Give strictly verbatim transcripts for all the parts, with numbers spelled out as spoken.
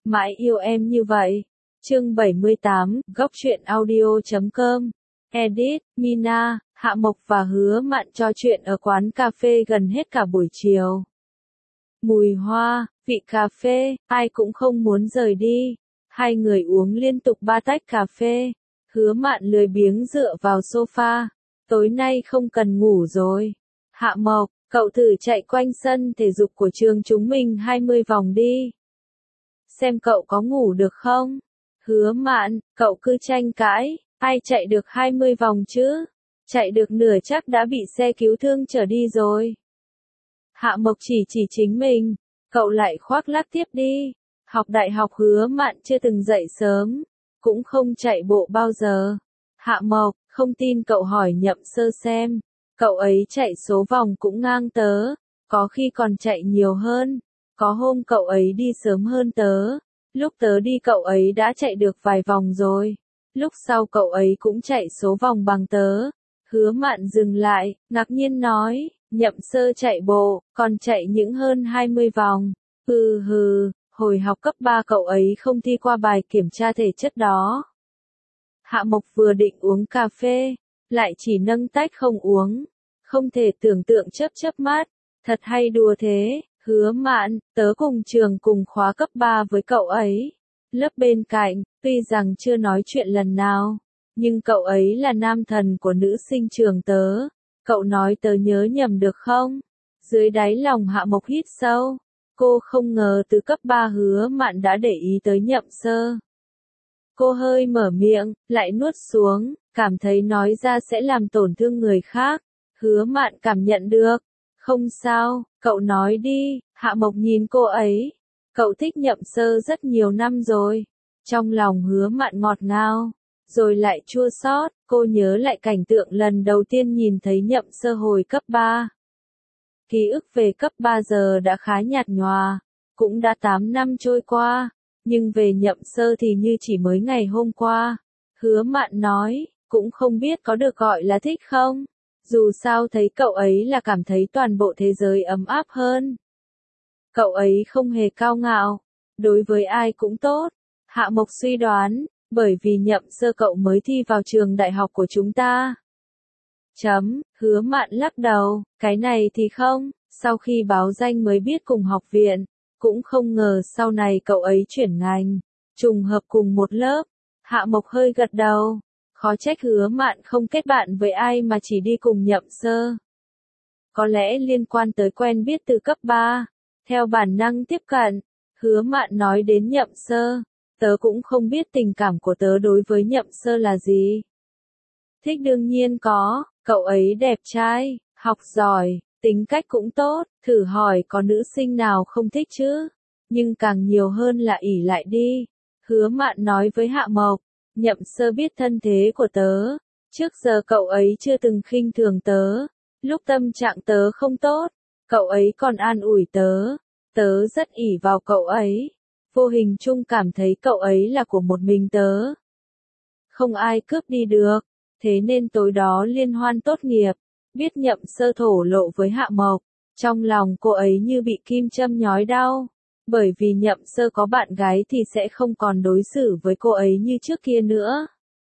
Mãi yêu em như vậy. Chương bảy mươi tám, góc truyện audio chấm com. Edit, Mina, Hạ Mộc và Hứa Mạn trò chuyện ở quán cà phê gần hết cả buổi chiều. Mùi hoa, vị cà phê, ai cũng không muốn rời đi. Hai người uống liên tục ba tách cà phê. Hứa Mạn lười biếng dựa vào sofa. Tối nay không cần ngủ rồi. Hạ Mộc, cậu thử chạy quanh sân thể dục của trường chúng mình hai mươi vòng đi. Xem cậu có ngủ được không? Hứa Mạn, cậu cứ tranh cãi, ai chạy được hai mươi vòng chứ? Chạy được nửa chắc đã bị xe cứu thương chở đi rồi. Hạ Mộc chỉ chỉ chính mình, cậu lại khoác lác tiếp đi. Học đại học Hứa Mạn chưa từng dậy sớm, cũng không chạy bộ bao giờ. Hạ Mộc, không tin cậu hỏi Nhậm Sơ xem, cậu ấy chạy số vòng cũng ngang tớ, có khi còn chạy nhiều hơn, có hôm cậu ấy đi sớm hơn tớ, lúc tớ đi cậu ấy đã chạy được vài vòng rồi, lúc sau cậu ấy cũng chạy số vòng bằng tớ. Hứa Mạn dừng lại, ngạc nhiên nói, Nhậm Sơ chạy bộ, còn chạy những hơn hai mươi vòng, hừ hừ, hồi học cấp ba cậu ấy không thi qua bài kiểm tra thể chất đó. Hạ Mộc vừa định uống cà phê, lại chỉ nâng tách không uống, không thể tưởng tượng chớp chớp mắt, thật hay đùa thế. Hứa Mạn, tớ cùng trường cùng khóa cấp ba với cậu ấy, lớp bên cạnh, tuy rằng chưa nói chuyện lần nào, nhưng cậu ấy là nam thần của nữ sinh trường tớ, cậu nói tớ nhớ nhầm được không? Dưới đáy lòng Hạ Mộc hít sâu, cô không ngờ từ cấp ba Hứa Mạn đã để ý tới Nhậm Sơ. Cô hơi mở miệng, lại nuốt xuống, cảm thấy nói ra sẽ làm tổn thương người khác. Hứa Mạn cảm nhận được. Không sao, cậu nói đi. Hạ Mộc nhìn cô ấy. Cậu thích Nhậm Sơ rất nhiều năm rồi. Trong lòng Hứa Mạn ngọt ngào, rồi lại chua xót. Cô nhớ lại cảnh tượng lần đầu tiên nhìn thấy Nhậm Sơ hồi cấp ba. Ký ức về cấp ba giờ đã khá nhạt nhòa, cũng đã tám năm trôi qua. Nhưng về Nhậm Sơ thì như chỉ mới ngày hôm qua. Hứa Mạn nói, cũng không biết có được gọi là thích không? Dù sao thấy cậu ấy là cảm thấy toàn bộ thế giới ấm áp hơn. Cậu ấy không hề cao ngạo, đối với ai cũng tốt. Hạ Mộc suy đoán, bởi vì Nhậm Sơ cậu mới thi vào trường đại học của chúng ta. Chấm, Hứa Mạn lắc đầu, cái này thì không, sau khi báo danh mới biết cùng học viện. Cũng không ngờ sau này cậu ấy chuyển ngành, trùng hợp cùng một lớp. Hạ Mộc hơi gật đầu, khó trách Hứa Mạn không kết bạn với ai mà chỉ đi cùng Nhậm Sơ. Có lẽ liên quan tới quen biết từ cấp ba, theo bản năng tiếp cận. Hứa Mạn nói đến Nhậm Sơ, tớ cũng không biết tình cảm của tớ đối với Nhậm Sơ là gì. Thích đương nhiên có, cậu ấy đẹp trai, học giỏi. Tính cách cũng tốt, thử hỏi có nữ sinh nào không thích chứ, nhưng càng nhiều hơn là ỷ lại đi. Hứa Mạn nói với Hạ Mộc, Nhậm Sơ biết thân thế của tớ, trước giờ cậu ấy chưa từng khinh thường tớ, lúc tâm trạng tớ không tốt, cậu ấy còn an ủi tớ, tớ rất ỷ vào cậu ấy, vô hình chung cảm thấy cậu ấy là của một mình tớ. Không ai cướp đi được, thế nên tối đó liên hoan tốt nghiệp. Biết Nhậm Sơ thổ lộ với Hạ Mộc, trong lòng cô ấy như bị kim châm nhói đau, bởi vì Nhậm Sơ có bạn gái thì sẽ không còn đối xử với cô ấy như trước kia nữa.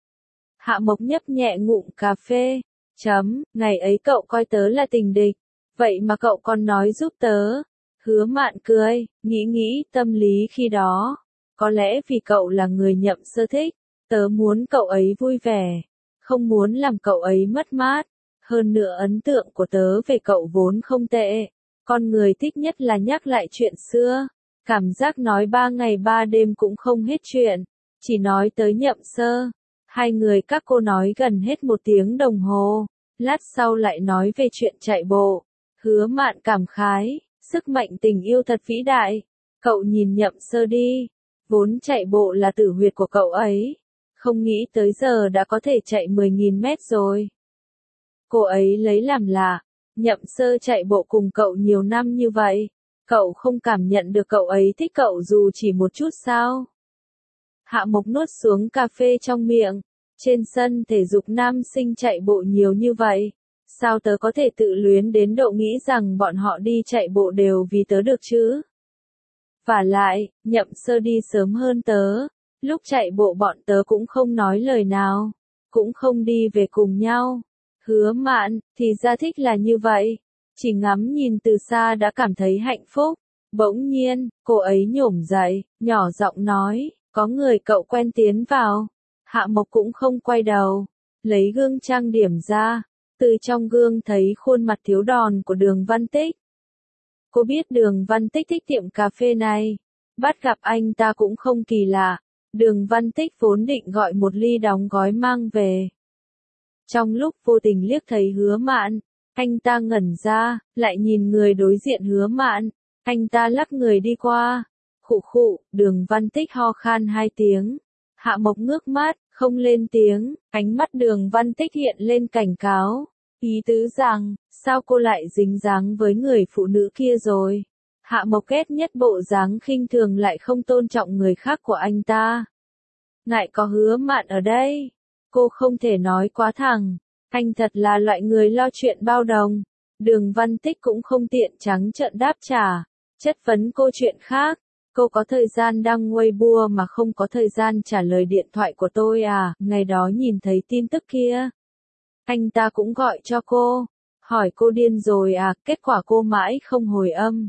Hạ Mộc nhấp nhẹ ngụm cà phê, chấm, ngày ấy cậu coi tớ là tình địch, vậy mà cậu còn nói giúp tớ. Hứa Mạn cười, nghĩ nghĩ tâm lý khi đó, có lẽ vì cậu là người Nhậm Sơ thích, tớ muốn cậu ấy vui vẻ, không muốn làm cậu ấy mất mát. Hơn nữa ấn tượng của tớ về cậu vốn không tệ, con người thích nhất là nhắc lại chuyện xưa, cảm giác nói ba ngày ba đêm cũng không hết chuyện, chỉ nói tới Nhậm Sơ, hai người các cô nói gần hết một tiếng đồng hồ, lát sau lại nói về chuyện chạy bộ. Hứa Mạn cảm khái, sức mạnh tình yêu thật vĩ đại, cậu nhìn Nhậm Sơ đi, vốn chạy bộ là tử huyệt của cậu ấy, không nghĩ tới giờ đã có thể chạy mười nghìn mét rồi. Cô ấy lấy làm lạ, Nhậm Sơ chạy bộ cùng cậu nhiều năm như vậy, cậu không cảm nhận được cậu ấy thích cậu dù chỉ một chút sao? Hạ Mộc nuốt xuống cà phê trong miệng, trên sân thể dục nam sinh chạy bộ nhiều như vậy, sao tớ có thể tự luyến đến độ nghĩ rằng bọn họ đi chạy bộ đều vì tớ được chứ? Vả lại, Nhậm Sơ đi sớm hơn tớ. Lúc chạy bộ bọn tớ cũng không nói lời nào. Cũng không đi về cùng nhau. Hứa Mạn, thì ra thích là như vậy. Chỉ ngắm nhìn từ xa đã cảm thấy hạnh phúc. Bỗng nhiên, cô ấy nhổm dậy, nhỏ giọng nói, có người cậu quen tiến vào. Hạ Mộc cũng không quay đầu. Lấy gương trang điểm ra. Từ trong gương thấy khuôn mặt thiếu đòn của Đường Văn Tích. Cô biết Đường Văn Tích thích tiệm cà phê này. Bắt gặp anh ta cũng không kỳ lạ. Đường Văn Tích vốn định gọi một ly đóng gói mang về. Trong lúc vô tình liếc thấy Hứa Mạn, anh ta ngẩn ra, lại nhìn người đối diện Hứa Mạn. Anh ta lắc người đi qua. Khụ khụ, Đường Văn Tích ho khan hai tiếng. Hạ Mộc ngước mắt, không lên tiếng, ánh mắt Đường Văn Tích hiện lên cảnh cáo. Ý tứ rằng, sao cô lại dính dáng với người phụ nữ kia rồi? Hạ Mộc ghét nhất bộ dáng khinh thường lại không tôn trọng người khác của anh ta. Ngại có Hứa Mạn ở đây. Cô không thể nói quá thẳng. Anh thật là loại người lo chuyện bao đồng. Đường Văn Tích cũng không tiện trắng trợn đáp trả. Chất vấn cô chuyện khác. Cô có thời gian đăng Weibo mà không có thời gian trả lời điện thoại của tôi à? Ngày đó nhìn thấy tin tức kia. Anh ta cũng gọi cho cô. Hỏi cô điên rồi à? Kết quả cô mãi không hồi âm.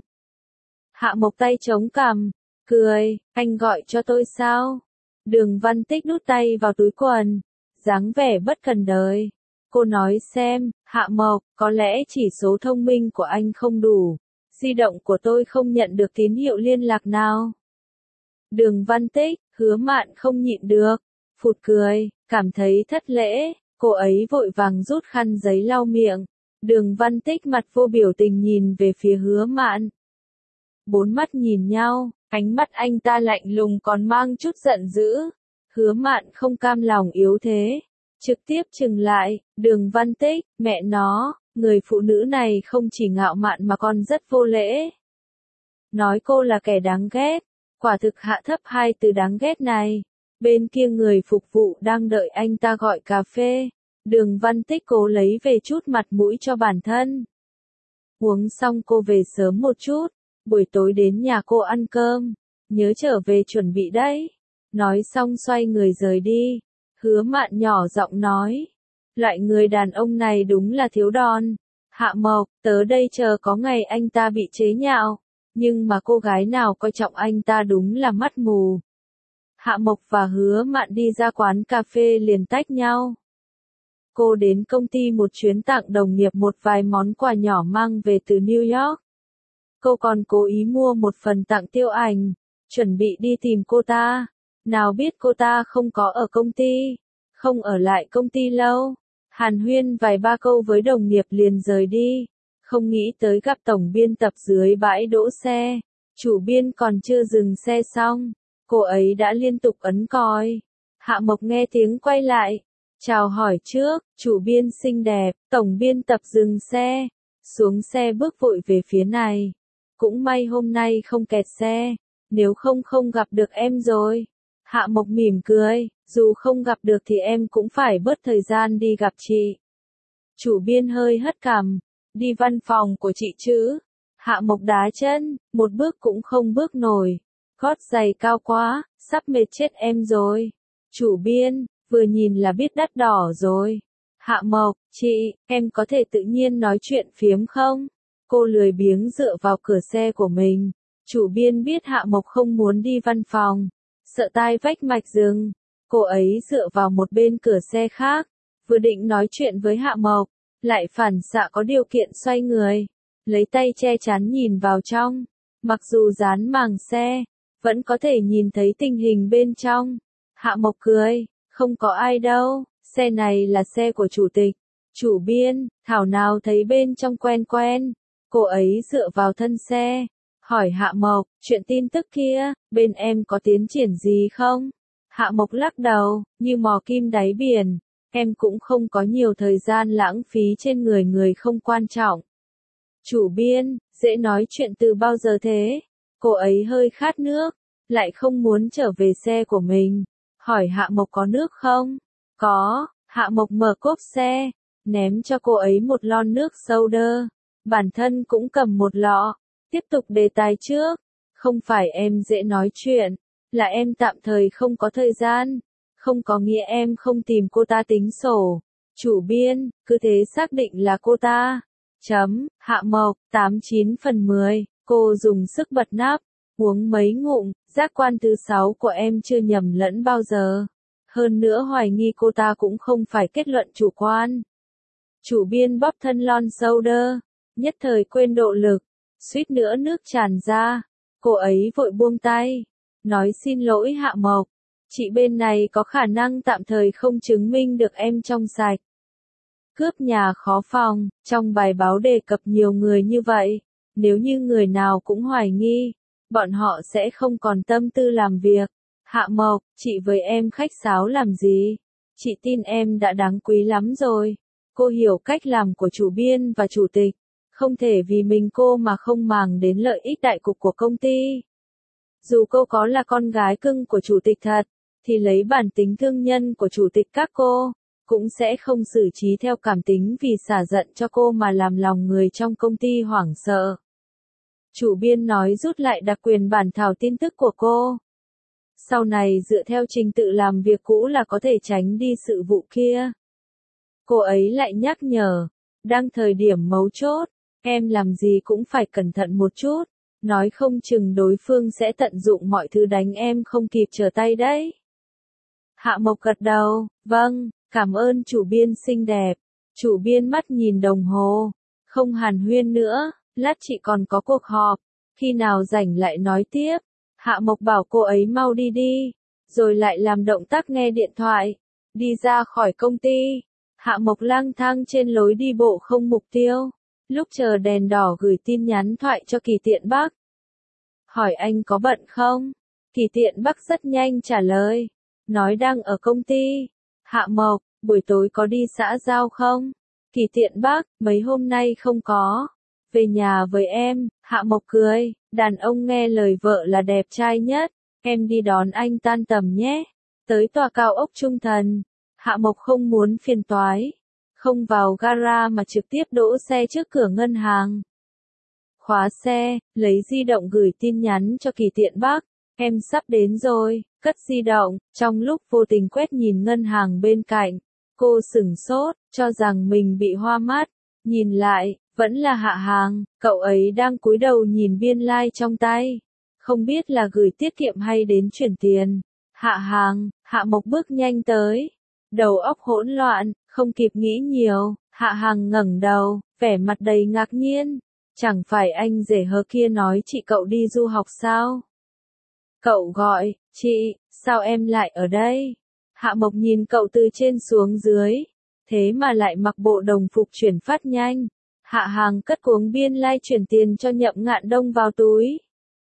Hạ Mộc tay chống cằm. Cười, anh gọi cho tôi sao? Đường Văn Tích đút tay vào túi quần. Dáng vẻ bất cần đời. Cô nói xem, Hạ Mộc, có lẽ chỉ số thông minh của anh không đủ. Di động của tôi không nhận được tín hiệu liên lạc nào. Đường Văn Tích, Hứa Mạn không nhịn được. Phụt cười, cảm thấy thất lễ. Cô ấy vội vàng rút khăn giấy lau miệng. Đường Văn Tích mặt vô biểu tình nhìn về phía Hứa Mạn. Bốn mắt nhìn nhau, ánh mắt anh ta lạnh lùng còn mang chút giận dữ. Hứa Mạn không cam lòng yếu thế. Trực tiếp chừng lại, Đường Văn Tích, mẹ nó, người phụ nữ này không chỉ ngạo mạn mà còn rất vô lễ. Nói cô là kẻ đáng ghét, quả thực hạ thấp hai từ đáng ghét này. Bên kia người phục vụ đang đợi anh ta gọi cà phê. Đường Văn Tích cố lấy về chút mặt mũi cho bản thân. Uống xong cô về sớm một chút, buổi tối đến nhà cô ăn cơm, nhớ trở về chuẩn bị đấy. Nói xong xoay người rời đi. Hứa Mạn nhỏ giọng nói, loại người đàn ông này đúng là thiếu đòn. Hạ Mộc, tớ đây chờ có ngày anh ta bị chế nhạo, nhưng mà cô gái nào coi trọng anh ta đúng là mắt mù. Hạ Mộc và Hứa Mạn đi ra quán cà phê liền tách nhau. Cô đến công ty một chuyến tặng đồng nghiệp một vài món quà nhỏ mang về từ New York. Cô còn cố ý mua một phần tặng Tiêu Ảnh, chuẩn bị đi tìm cô ta. Nào biết cô ta không có ở công ty, không ở lại công ty lâu. Hàn huyên vài ba câu với đồng nghiệp liền rời đi. Không nghĩ tới gặp tổng biên tập dưới bãi đỗ xe. Chủ biên còn chưa dừng xe xong, cô ấy đã liên tục ấn còi. Hạ Mộc nghe tiếng quay lại. Chào hỏi trước, chủ biên xinh đẹp, tổng biên tập dừng xe. Xuống xe bước vội về phía này. Cũng may hôm nay không kẹt xe, nếu không không gặp được em rồi. Hạ Mộc mỉm cười, dù không gặp được thì em cũng phải bớt thời gian đi gặp chị. Chủ biên hơi hất cằm, đi văn phòng của chị chứ. Hạ Mộc đá chân, một bước cũng không bước nổi. Gót giày cao quá, sắp mệt chết em rồi. Chủ biên, vừa nhìn là biết đắt đỏ rồi. Hạ Mộc, chị, em có thể tự nhiên nói chuyện phiếm không? Cô lười biếng dựa vào cửa xe của mình. Chủ biên biết Hạ Mộc không muốn đi văn phòng. Sợ tai vách mạch rừng. Cô ấy dựa vào một bên cửa xe khác. Vừa định nói chuyện với Hạ Mộc. Lại phản xạ có điều kiện xoay người. Lấy tay che chắn nhìn vào trong. Mặc dù dán màng xe, vẫn có thể nhìn thấy tình hình bên trong. Hạ Mộc cười. Không có ai đâu. Xe này là xe của chủ tịch. Chủ biên, thảo nào thấy bên trong quen quen. Cô ấy dựa vào thân xe. Hỏi Hạ Mộc, chuyện tin tức kia, bên em có tiến triển gì không? Hạ Mộc lắc đầu, như mò kim đáy biển. Em cũng không có nhiều thời gian lãng phí trên người người không quan trọng. Chủ biên, dễ nói chuyện từ bao giờ thế? Cô ấy hơi khát nước, lại không muốn trở về xe của mình. Hỏi Hạ Mộc có nước không? Có. Hạ Mộc mở cốp xe, ném cho cô ấy một lon nước soda. Bản thân cũng cầm một lọ. Tiếp tục đề tài trước. Không phải em dễ nói chuyện, là em tạm thời không có thời gian, không có nghĩa em không tìm cô ta tính sổ. Chủ biên, cứ thế xác định là cô ta. Chấm, Hạ Mộc, tám chín phần mười, cô dùng sức bật nắp, uống mấy ngụm, giác quan thứ sáu của em chưa nhầm lẫn bao giờ. Hơn nữa hoài nghi cô ta cũng không phải kết luận chủ quan. Chủ biên bóp thân lon shoulder, nhất thời quên độ lực, suýt nữa nước tràn ra. Cô ấy vội buông tay, nói xin lỗi Hạ Mộc, chị bên này có khả năng tạm thời không chứng minh được em trong sạch. Cướp nhà khó phòng, trong bài báo đề cập nhiều người như vậy, nếu như người nào cũng hoài nghi, bọn họ sẽ không còn tâm tư làm việc. Hạ Mộc, chị với em khách sáo làm gì? Chị tin em đã đáng quý lắm rồi. Cô hiểu cách làm của chủ biên và chủ tịch, không thể vì mình cô mà không màng đến lợi ích đại cục của công ty. Dù cô có là con gái cưng của chủ tịch thật, thì lấy bản tính thương nhân của chủ tịch các cô, cũng sẽ không xử trí theo cảm tính vì xả giận cho cô mà làm lòng người trong công ty hoảng sợ. Chủ biên nói rút lại đặc quyền bản thảo tin tức của cô. Sau này dựa theo trình tự làm việc cũ là có thể tránh đi sự vụ kia. Cô ấy lại nhắc nhở, đang thời điểm mấu chốt, em làm gì cũng phải cẩn thận một chút, nói không chừng đối phương sẽ tận dụng mọi thứ đánh em không kịp trở tay đấy. Hạ Mộc gật đầu, vâng, cảm ơn chủ biên xinh đẹp. Chủ biên mắt nhìn đồng hồ, không hàn huyên nữa, lát chị còn có cuộc họp, khi nào rảnh lại nói tiếp. Hạ Mộc bảo cô ấy mau đi đi, rồi lại làm động tác nghe điện thoại, đi ra khỏi công ty. Hạ Mộc lang thang trên lối đi bộ không mục tiêu, lúc chờ đèn đỏ gửi tin nhắn thoại cho Kỳ Tiện Bắc. Hỏi anh có bận không? Kỳ Tiện Bắc rất nhanh trả lời, nói đang ở công ty. Hạ Mộc, buổi tối có đi xã giao không? Kỳ Tiện Bắc, mấy hôm nay không có. Về nhà với em. Hạ Mộc cười, đàn ông nghe lời vợ là đẹp trai nhất, em đi đón anh tan tầm nhé. Tới tòa cao ốc Trung Thần. Hạ Mộc không muốn phiền toái, không vào gara mà trực tiếp đỗ xe trước cửa ngân hàng. Khóa xe, lấy di động gửi tin nhắn cho Kỳ Tiện Bắc, em sắp đến rồi, cất di động, trong lúc vô tình quét nhìn ngân hàng bên cạnh, cô sửng sốt, cho rằng mình bị hoa mắt, nhìn lại, vẫn là Hạ Hàng, cậu ấy đang cúi đầu nhìn biên lai like trong tay, không biết là gửi tiết kiệm hay đến chuyển tiền. Hạ Hàng, Hạ Mộc bước nhanh tới, đầu óc hỗn loạn, không kịp nghĩ nhiều, Hạ Hàng ngẩng đầu, vẻ mặt đầy ngạc nhiên, chẳng phải anh rể hờ kia nói chị cậu đi du học sao? Cậu gọi, chị, sao em lại ở đây? Hạ Mộc nhìn cậu từ trên xuống dưới, thế mà lại mặc bộ đồng phục chuyển phát nhanh. Hạ Hàng cất cuống biên lai like chuyển tiền cho Nhậm Ngạn Đông vào túi.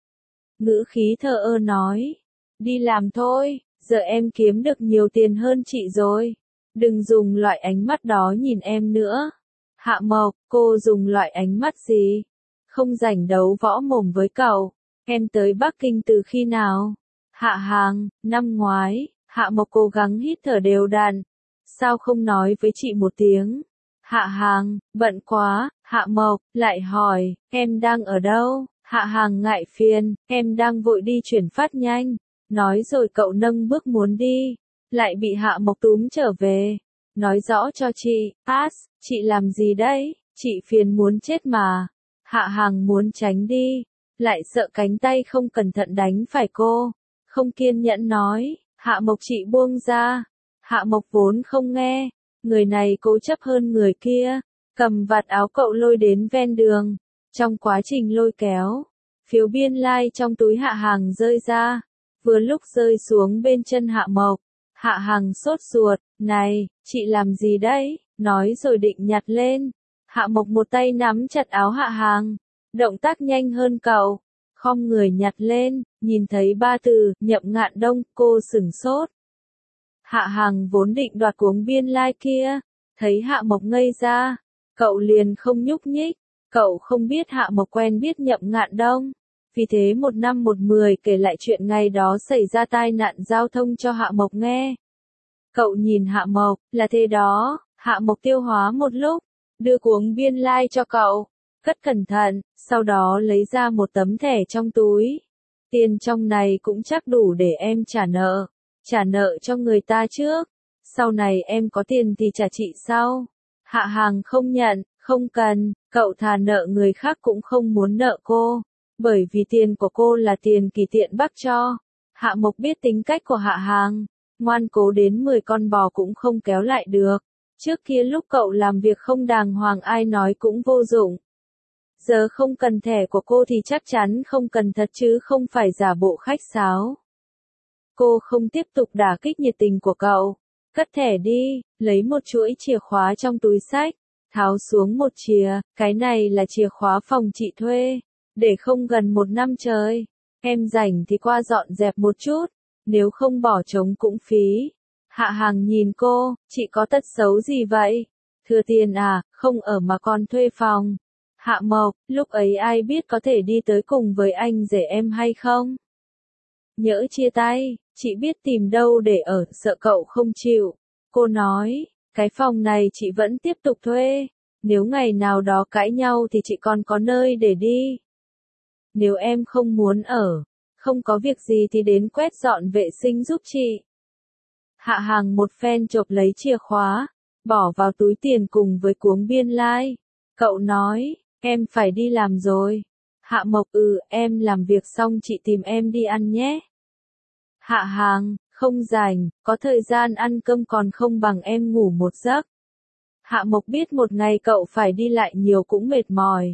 Ngữ khí thờ ơ nói, đi làm thôi, giờ em kiếm được nhiều tiền hơn chị rồi. Đừng dùng loại ánh mắt đó nhìn em nữa. Hạ Mộc, cô dùng loại ánh mắt gì? Không rảnh đấu võ mồm với cậu. Em tới Bắc Kinh từ khi nào? Hạ Hàng, năm ngoái. Hạ Mộc cố gắng hít thở đều đặn. Sao không nói với chị một tiếng? Hạ Hàng, bận quá. Hạ Mộc, lại hỏi, em đang ở đâu? Hạ Hàng ngại phiền, em đang vội đi chuyển phát nhanh. Nói rồi cậu nâng bước muốn đi, lại bị Hạ Mộc túm trở về. Nói rõ cho chị, Pass, chị làm gì đấy? Chị phiền muốn chết mà. Hạ Hàng muốn tránh đi, lại sợ cánh tay không cẩn thận đánh phải cô. Không kiên nhẫn nói, Hạ Mộc chị buông ra. Hạ Mộc vốn không nghe, người này cố chấp hơn người kia, cầm vạt áo cậu lôi đến ven đường. Trong quá trình lôi kéo, phiếu biên lai like trong túi Hạ Hàng rơi ra. Vừa lúc rơi xuống bên chân Hạ Mộc, Hạ Hàng sốt ruột, này, chị làm gì đấy? Nói rồi định nhặt lên. Hạ Mộc một tay nắm chặt áo Hạ Hàng, động tác nhanh hơn cậu, khom người nhặt lên, nhìn thấy ba từ, Nhậm Ngạn Đông, cô sửng sốt. Hạ Hàng vốn định đoạt cuống biên lai like kia, thấy Hạ Mộc ngây ra, cậu liền không nhúc nhích, cậu không biết Hạ Mộc quen biết Nhậm Ngạn Đông. Vì thế một năm một mười kể lại chuyện ngày đó xảy ra tai nạn giao thông cho Hạ Mộc nghe. Cậu nhìn Hạ Mộc, là thế đó. Hạ Mộc tiêu hóa một lúc, đưa cuống biên lai like cho cậu, cất cẩn thận, sau đó lấy ra một tấm thẻ trong túi. Tiền trong này cũng chắc đủ để em trả nợ. Trả nợ cho người ta trước. Sau này em có tiền thì trả chị sau. Hạ Hàng không nhận, không cần, cậu thà nợ người khác cũng không muốn nợ cô. Bởi vì tiền của cô là tiền Kỳ Tiện Bắc cho. Hạ Mộc biết tính cách của Hạ Hàng. Ngoan cố đến mười con bò cũng không kéo lại được. Trước kia lúc cậu làm việc không đàng hoàng ai nói cũng vô dụng. Giờ không cần thẻ của cô thì chắc chắn không cần thật chứ không phải giả bộ khách sáo. Cô không tiếp tục đả kích nhiệt tình của cậu. Cất thẻ đi, lấy một chuỗi chìa khóa trong túi xách, tháo xuống một chìa, cái này là chìa khóa phòng chị thuê, để không gần một năm trời. Em rảnh thì qua dọn dẹp một chút, nếu không bỏ trống cũng phí. Hạ Hàng nhìn cô, chị có tật xấu gì vậy? Thừa tiền à, không ở mà còn thuê phòng. Hạ Mộc, lúc ấy ai biết có thể đi tới cùng với anh rể em hay không? Nhỡ chia tay, chị biết tìm đâu để ở, sợ cậu không chịu. Cô nói, cái phòng này chị vẫn tiếp tục thuê. Nếu ngày nào đó cãi nhau thì chị còn có nơi để đi. Nếu em không muốn ở, không có việc gì thì đến quét dọn vệ sinh giúp chị. Hạ Hàng một phen chộp lấy chìa khóa, bỏ vào túi tiền cùng với cuống biên lai. Cậu nói, em phải đi làm rồi. Hạ Mộc, ừ, em làm việc xong chị tìm em đi ăn nhé. Hạ Hàng, không rảnh, có thời gian ăn cơm còn không bằng em ngủ một giấc. Hạ Mộc biết một ngày cậu phải đi lại nhiều cũng mệt mỏi.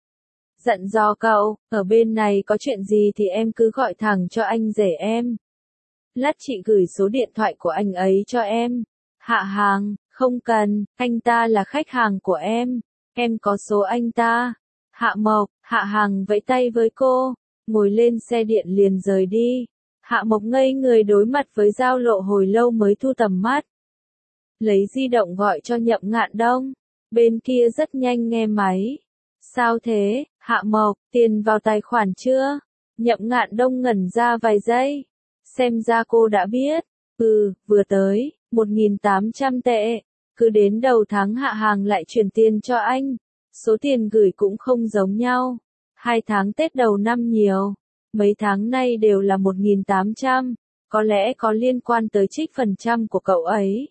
Dặn dò cậu, ở bên này có chuyện gì thì em cứ gọi thẳng cho anh rể em. Lát chị gửi số điện thoại của anh ấy cho em. Hạ Hàng, không cần, anh ta là khách hàng của em. Em có số anh ta. Hạ Mộc, Hạ Hàng vẫy tay với cô, ngồi lên xe điện liền rời đi. Hạ Mộc ngây người đối mặt với giao lộ hồi lâu mới thu tầm mắt. Lấy di động gọi cho Nhậm Ngạn Đông. Bên kia rất nhanh nghe máy. Sao thế, Hạ Mộc, tiền vào tài khoản chưa? Nhậm Ngạn Đông ngẩn ra vài giây. Xem ra cô đã biết. Ừ, vừa tới, một nghìn tám trăm tệ. Cứ đến đầu tháng Hạ Hàng lại chuyển tiền cho anh. Số tiền gửi cũng không giống nhau. Hai tháng Tết đầu năm nhiều. Mấy tháng nay đều là một nghìn tám trăm. Có lẽ có liên quan tới trích phần trăm của cậu ấy.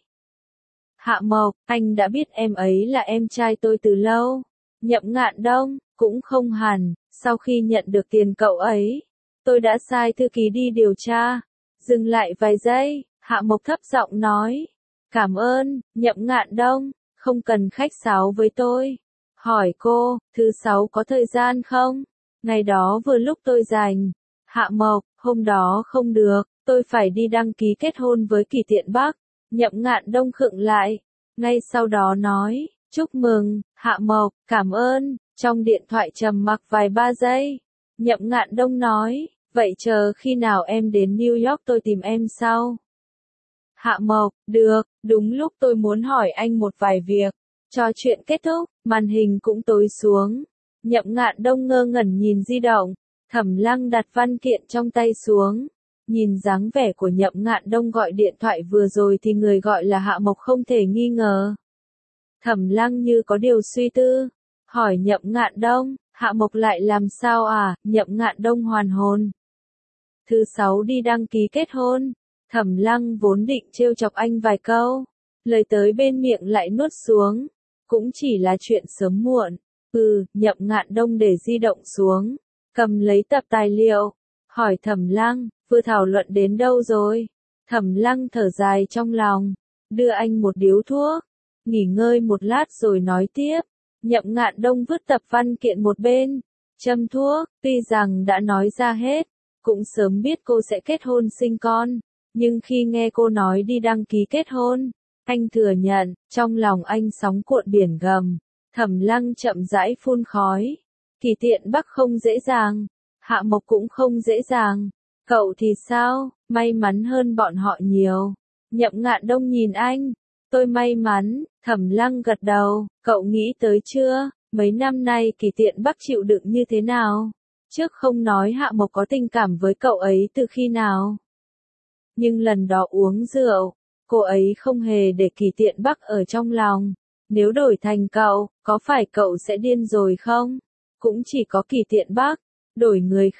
Hạ Mộc, anh đã biết em ấy là em trai tôi từ lâu. Nhậm Ngạn Đông, cũng không hẳn. Sau khi nhận được tiền cậu ấy, tôi đã sai thư ký đi điều tra. Dừng lại vài giây, Hạ Mộc thấp giọng nói. Cảm ơn, Nhậm Ngạn Đông, không cần khách sáo với tôi. Hỏi cô, thứ sáu có thời gian không? Ngày đó vừa lúc tôi rảnh. Hạ Mộc, hôm đó không được, tôi phải đi đăng ký kết hôn với Kỳ Tiện Bắc. Nhậm Ngạn Đông khựng lại. Ngay sau đó nói, chúc mừng, Hạ Mộc, cảm ơn. Trong điện thoại trầm mặc vài ba giây. Nhậm Ngạn Đông nói, vậy chờ khi nào em đến New York tôi tìm em sau. Hạ Mộc, được, đúng lúc tôi muốn hỏi anh một vài việc. Trò chuyện kết thúc, màn hình cũng tối xuống. Nhậm Ngạn Đông ngơ ngẩn nhìn di động. Thẩm Lăng đặt văn kiện trong tay xuống. Nhìn dáng vẻ của Nhậm Ngạn Đông gọi điện thoại vừa rồi thì người gọi là Hạ Mộc không thể nghi ngờ. Thẩm Lăng như có điều suy tư. Hỏi Nhậm Ngạn Đông, Hạ Mộc lại làm sao à? Nhậm Ngạn Đông hoàn hồn. Thứ sáu đi đăng ký kết hôn. Thẩm Lăng vốn định trêu chọc anh vài câu. Lời tới bên miệng lại nuốt xuống. Cũng chỉ là chuyện sớm muộn. Ừ, Nhậm Ngạn Đông để di động xuống. Cầm lấy tập tài liệu. Hỏi Thẩm Lăng, vừa thảo luận đến đâu rồi? Thẩm Lăng thở dài trong lòng. Đưa anh một điếu thuốc. Nghỉ ngơi một lát rồi nói tiếp. Nhậm Ngạn Đông vứt tập văn kiện một bên. Châm thuốc, tuy rằng đã nói ra hết. Cũng sớm biết cô sẽ kết hôn sinh con. Nhưng khi nghe cô nói đi đăng ký kết hôn, anh thừa nhận, trong lòng anh sóng cuộn biển gầm. Thẩm Lăng chậm rãi phun khói. Kỳ Tiện Bắc không dễ dàng. Hạ Mộc cũng không dễ dàng. Cậu thì sao? May mắn hơn bọn họ nhiều. Nhậm Ngạn Đông nhìn anh. Tôi may mắn. Thẩm Lăng gật đầu. Cậu nghĩ tới chưa? Mấy năm nay Kỳ Tiện Bắc chịu đựng như thế nào? Trước không nói Hạ Mộc có tình cảm với cậu ấy từ khi nào. Nhưng lần đó uống rượu, cô ấy không hề để Kỳ Tiện Bắc ở trong lòng. Nếu đổi thành cậu, có phải cậu sẽ điên rồi không? Cũng chỉ có Kỳ Tiện Bắc. Đổi người khác,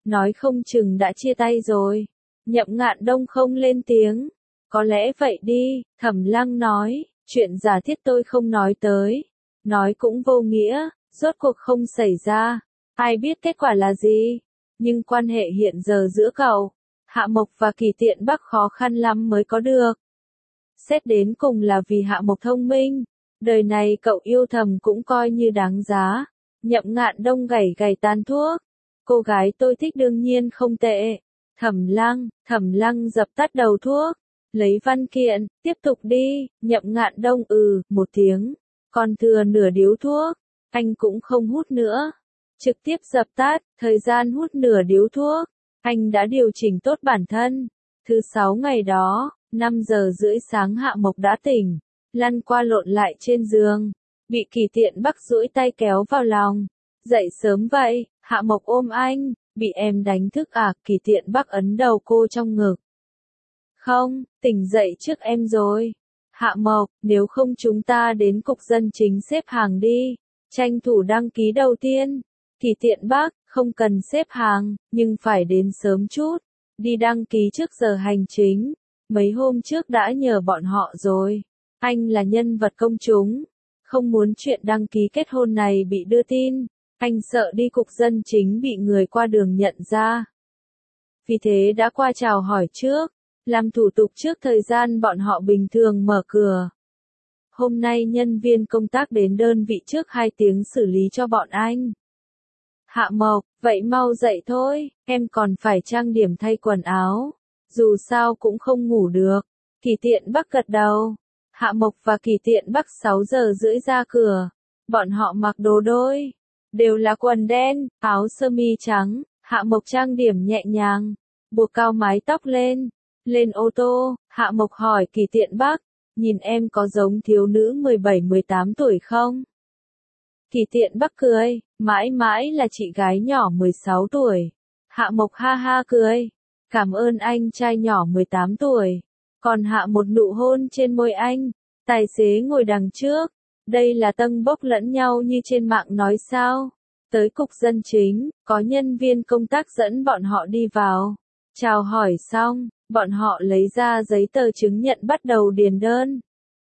nói không chừng đã chia tay rồi. Nhậm Ngạn Đông không lên tiếng. Có lẽ vậy đi, Thẩm Lăng nói, chuyện giả thiết tôi không nói tới. Nói cũng vô nghĩa, rốt cuộc không xảy ra. Ai biết kết quả là gì? Nhưng quan hệ hiện giờ giữa cậu, Hạ Mộc và Kỳ Tiện Bắc khó khăn lắm mới có được. Xét đến cùng là vì Hạ Mộc thông minh, đời này cậu yêu thầm cũng coi như đáng giá. Nhậm Ngạn Đông gảy gảy tàn thuốc. Cô gái tôi thích đương nhiên không tệ. Thẩm Lăng, Thẩm Lăng dập tắt đầu thuốc. Lấy văn kiện, tiếp tục đi. Nhậm Ngạn Đông ừ, một tiếng. Còn thừa nửa điếu thuốc. Anh cũng không hút nữa. Trực tiếp dập tắt, thời gian hút nửa điếu thuốc. Anh đã điều chỉnh tốt bản thân. Thứ sáu ngày đó, năm giờ rưỡi sáng Hạ Mộc đã tỉnh. Lăn qua lộn lại trên giường. Bị Kỳ Tiện Bắc duỗi tay kéo vào lòng. Dậy sớm vậy, Hạ Mộc ôm anh. Bị em đánh thức à? Kỳ Tiện Bắc ấn đầu cô trong ngực. Không, tỉnh dậy trước em rồi. Hạ Mộc, nếu không chúng ta đến cục dân chính xếp hàng đi. Tranh thủ đăng ký đầu tiên. Kỳ Tiện Bắc, không cần xếp hàng, nhưng phải đến sớm chút. Đi đăng ký trước giờ hành chính. Mấy hôm trước đã nhờ bọn họ rồi. Anh là nhân vật công chúng. Không muốn chuyện đăng ký kết hôn này bị đưa tin. Anh sợ đi cục dân chính bị người qua đường nhận ra. Vì thế đã qua chào hỏi trước. Làm thủ tục trước thời gian bọn họ bình thường mở cửa. Hôm nay nhân viên công tác đến đơn vị trước hai tiếng xử lý cho bọn anh. Hạ Mộc, vậy mau dậy thôi, em còn phải trang điểm thay quần áo. Dù sao cũng không ngủ được. Kỳ Tiện Bắc gật đầu. Hạ Mộc và Kỳ Tiện Bắc sáu giờ rưỡi ra cửa. Bọn họ mặc đồ đôi. Đều là quần đen, áo sơ mi trắng. Hạ Mộc trang điểm nhẹ nhàng. Buộc cao mái tóc lên. Lên ô tô, Hạ Mộc hỏi Kỳ Tiện Bắc. Nhìn em có giống thiếu nữ mười bảy mười tám tuổi không? Kỳ Tiện Bắc cười. Mãi mãi là chị gái nhỏ mười sáu tuổi. Hạ Mộc ha ha cười. Cảm ơn anh trai nhỏ mười tám tuổi. Còn hạ một nụ hôn trên môi anh. Tài xế ngồi đằng trước. Đây là tâng bốc lẫn nhau như trên mạng nói sao. Tới cục dân chính, có nhân viên công tác dẫn bọn họ đi vào. Chào hỏi xong, bọn họ lấy ra giấy tờ chứng nhận bắt đầu điền đơn.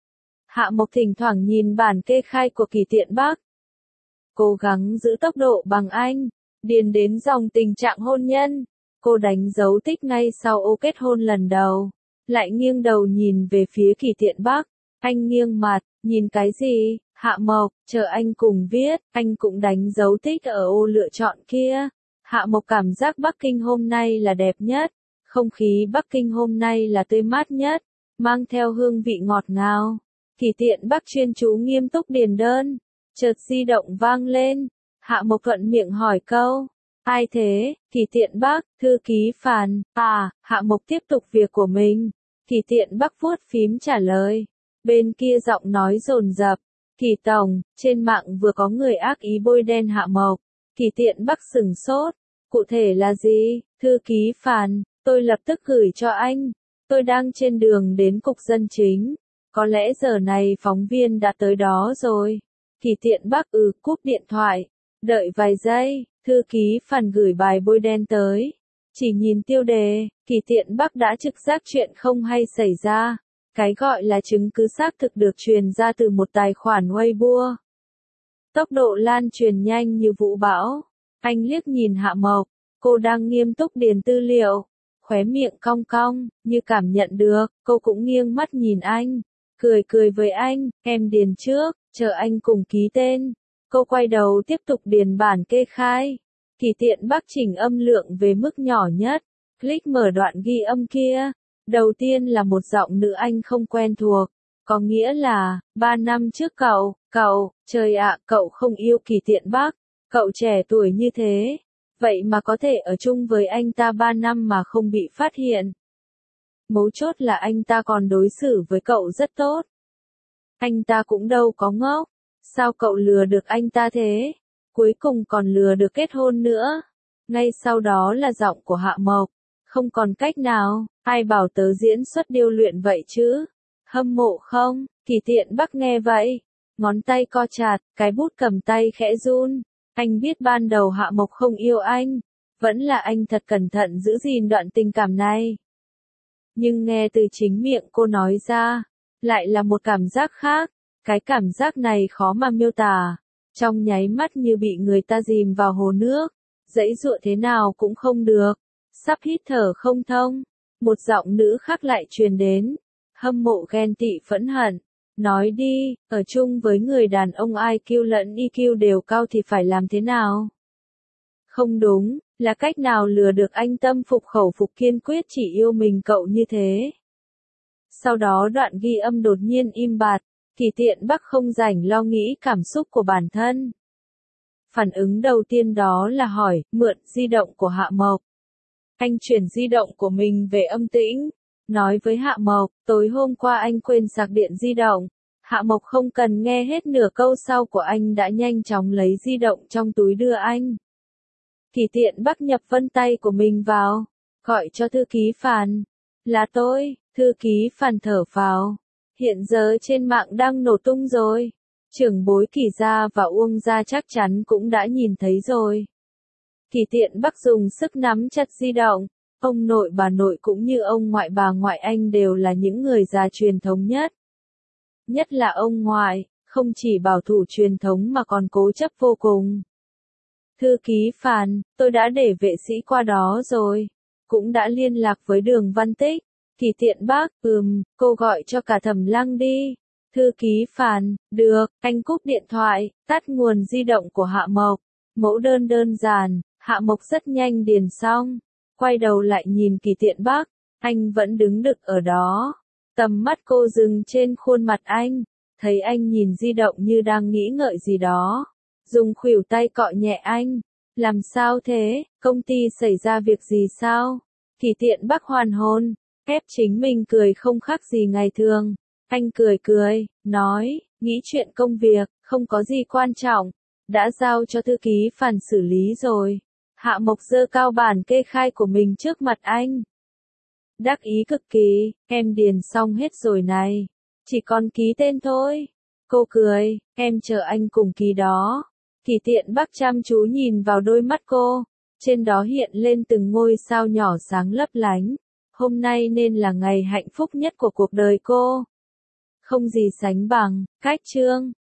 Hạ Mộc thỉnh thoảng nhìn bản kê khai của Kỳ Tiện Bắc. Cố gắng giữ tốc độ bằng anh. Điền đến dòng tình trạng hôn nhân. Cô đánh dấu tích ngay sau ô kết hôn lần đầu. Lại nghiêng đầu nhìn về phía Kỳ Tiện Bắc. Anh nghiêng mặt, nhìn cái gì? Hạ Mộc, chờ anh cùng viết. Anh cũng đánh dấu tích ở ô lựa chọn kia. Hạ Mộc cảm giác Bắc Kinh hôm nay là đẹp nhất. Không khí Bắc Kinh hôm nay là tươi mát nhất. Mang theo hương vị ngọt ngào. Kỳ Tiện Bắc chuyên chú nghiêm túc điền đơn. Chợt di động vang lên. Hạ Mộc thuận miệng hỏi câu. Ai thế? Kỳ Tiện Bắc, thư ký Phàn. À, Hạ Mộc tiếp tục việc của mình. Kỳ Tiện Bắc vuốt phím trả lời. Bên kia giọng nói dồn dập. Kỳ tổng, trên mạng vừa có người ác ý bôi đen Hạ Mộc. Kỳ Tiện Bắc sửng sốt. Cụ thể là gì? Thư ký Phàn, tôi lập tức gửi cho anh. Tôi đang trên đường đến cục dân chính. Có lẽ giờ này phóng viên đã tới đó rồi. Kỳ Tiện Bắc ừ cúp điện thoại. Đợi vài giây, thư ký Phàn gửi bài bôi đen tới. Chỉ nhìn tiêu đề, Kỳ Tiện Bắc đã trực giác chuyện không hay xảy ra. Cái gọi là chứng cứ xác thực được truyền ra từ một tài khoản Weibo. Tốc độ lan truyền nhanh như vũ bão. Anh liếc nhìn Hạ Mộc, cô đang nghiêm túc điền tư liệu. Khóe miệng cong cong, như cảm nhận được, cô cũng nghiêng mắt nhìn anh. Cười cười với anh, em điền trước, chờ anh cùng ký tên. Cô quay đầu tiếp tục điền bản kê khai. Kỳ Tiện Bắc chỉnh âm lượng về mức nhỏ nhất. Click mở đoạn ghi âm kia. Đầu tiên là một giọng nữ anh không quen thuộc. Có nghĩa là, ba năm trước cậu, cậu, trời ạ, cậu không yêu Kỳ Tiện Bắc. Cậu trẻ tuổi như thế. Vậy mà có thể ở chung với anh ta ba năm mà không bị phát hiện. Mấu chốt là anh ta còn đối xử với cậu rất tốt. Anh ta cũng đâu có ngốc. Sao cậu lừa được anh ta thế? Cuối cùng còn lừa được kết hôn nữa. Ngay sau đó là giọng của Hạ Mộc. Không còn cách nào, ai bảo tớ diễn xuất điêu luyện vậy chứ? Hâm mộ không? Kỳ Tiện Bắc nghe vậy. Ngón tay co chặt, cái bút cầm tay khẽ run. Anh biết ban đầu Hạ Mộc không yêu anh. Vẫn là anh thật cẩn thận giữ gìn đoạn tình cảm này. Nhưng nghe từ chính miệng cô nói ra, lại là một cảm giác khác. Cái cảm giác này khó mà miêu tả. Trong nháy mắt như bị người ta dìm vào hồ nước. Dãy dụa thế nào cũng không được. Sắp hít thở không thông. Một giọng nữ khác lại truyền đến. Hâm mộ ghen tị phẫn hận. Nói đi, ở chung với người đàn ông i kiu lẫn i kiu đều cao thì phải làm thế nào? Không đúng, là cách nào lừa được anh tâm phục khẩu phục kiên quyết chỉ yêu mình cậu như thế? Sau đó đoạn ghi âm đột nhiên im bặt, Kỳ Tiện Bắc không rảnh lo nghĩ cảm xúc của bản thân. Phản ứng đầu tiên đó là hỏi, mượn di động của Hạ Mộc. Anh chuyển di động của mình về âm tĩnh, nói với Hạ Mộc, tối hôm qua anh quên sạc điện di động. Hạ Mộc không cần nghe hết nửa câu sau của anh đã nhanh chóng lấy di động trong túi đưa anh. Kỳ Tiện Bắc nhập vân tay của mình vào, gọi cho thư ký Phàn. Là tôi, thư ký Phàn thở phào. Hiện giờ trên mạng đang nổ tung rồi. Trưởng bối Kỳ gia và Uông gia chắc chắn cũng đã nhìn thấy rồi. Kỳ Tiện Bắc dùng sức nắm chặt di động. Ông nội bà nội cũng như ông ngoại bà ngoại anh đều là những người già truyền thống nhất. Nhất là ông ngoại, không chỉ bảo thủ truyền thống mà còn cố chấp vô cùng. Thư ký Phàn, tôi đã để vệ sĩ qua đó rồi. Cũng đã liên lạc với Đường Văn Tích. Kỳ Tiện Bắc, ừm, cô gọi cho cả Thẩm Lăng đi. Thư ký Phàn, được, anh cúp điện thoại, tắt nguồn di động của Hạ Mộc. Mẫu đơn đơn giản, Hạ Mộc rất nhanh điền xong. Quay đầu lại nhìn Kỳ Tiện Bắc, anh vẫn đứng đực ở đó. Tầm mắt cô dừng trên khuôn mặt anh, thấy anh nhìn di động như đang nghĩ ngợi gì đó. Dùng khuỷu tay cọ nhẹ anh. Làm sao thế, công ty xảy ra việc gì sao? Kỳ Tiện Bắc hoàn hồn, ép chính mình cười không khác gì ngày thường. Anh cười cười, nói, nghĩ chuyện công việc, không có gì quan trọng. Đã giao cho thư ký Phàn xử lý rồi. Hạ Mộc giơ cao bản kê khai của mình trước mặt anh. Đắc ý cực kỳ, em điền xong hết rồi này. Chỉ còn ký tên thôi. Cô cười, em chờ anh cùng ký đó. Kỳ Tiện Bắc chăm chú nhìn vào đôi mắt cô. Trên đó hiện lên từng ngôi sao nhỏ sáng lấp lánh. Hôm nay nên là ngày hạnh phúc nhất của cuộc đời cô. Không gì sánh bằng, cách chương.